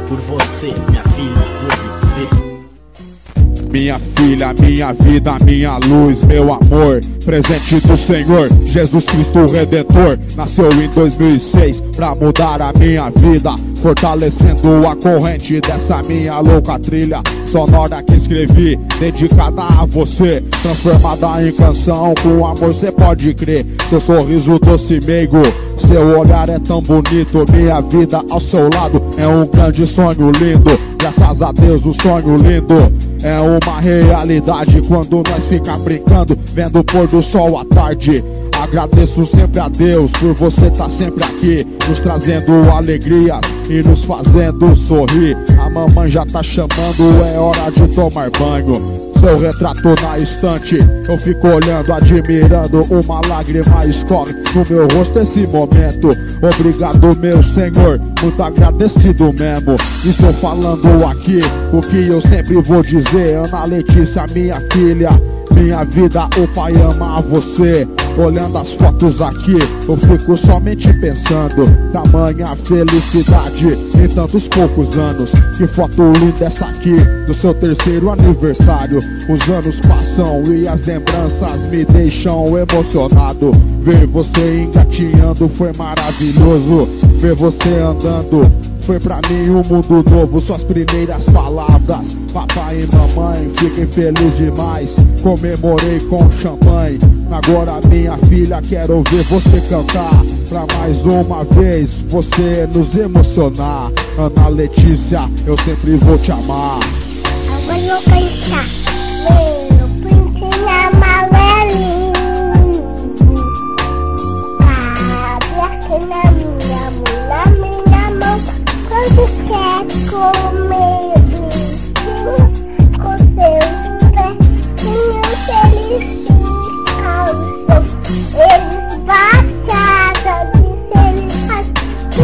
Por você, minha filha, vou viver. Minha filha, minha vida, minha luz, meu amor, presente do Senhor, Jesus Cristo Redentor. Nasceu em 2006 pra mudar a minha vida, fortalecendo a corrente dessa minha louca trilha sonora que escrevi, dedicada a você, transformada em canção, com amor cê pode crer. Seu sorriso doce meigo, seu olhar é tão bonito, minha vida ao seu lado é um grande sonho lindo. Graças a Deus o sonho lindo é uma realidade quando nós fica brincando, vendo o pôr do sol à tarde. Agradeço sempre a Deus por você estar sempre aqui, nos trazendo alegrias e nos fazendo sorrir. A mamãe já tá chamando, é hora de tomar banho. Seu retrato na estante, eu fico olhando, admirando, uma lágrima escorre no meu rosto esse momento. Obrigado, meu Senhor, muito agradecido mesmo. Estou falando aqui o que eu sempre vou dizer. Ana Letícia, minha filha, minha vida, o pai ama você. Olhando as fotos aqui, eu fico somente pensando, tamanha felicidade em tantos poucos anos. Que foto linda essa aqui, do seu 3º aniversário. Os anos passam e as lembranças me deixam emocionado. Ver você engatinhando foi maravilhoso. Ver você andando foi pra mim um mundo novo. Suas primeiras palavras, papai e mamãe, fiquei feliz demais. Comemorei com champanhe. Agora minha filha, quero ver você cantar pra mais uma vez você nos emocionar. Ana Letícia, eu sempre vou te amar. Agora eu vou cantar meu pintinho amarelinho. Abre aqui na minha mão, na minha mão. Quando quer comer bichinho, com seus pezinhos felizinhos calçam. Eles baixaram de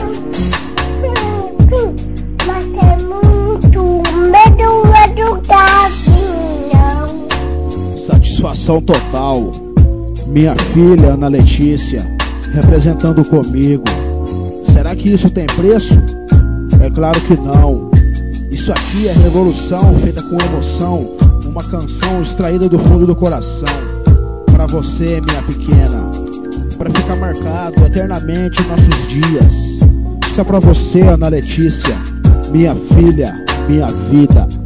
mas é muito medo do gavinho. Satisfação total. Minha filha, Ana Letícia, representando comigo. Será que isso tem preço? É claro que não. Isso aqui é revolução feita com emoção. Uma canção extraída do fundo do coração. Pra você, minha pequena, pra ficar marcado eternamente em nossos dias. Isso é pra você, Ana Letícia, minha filha, minha vida.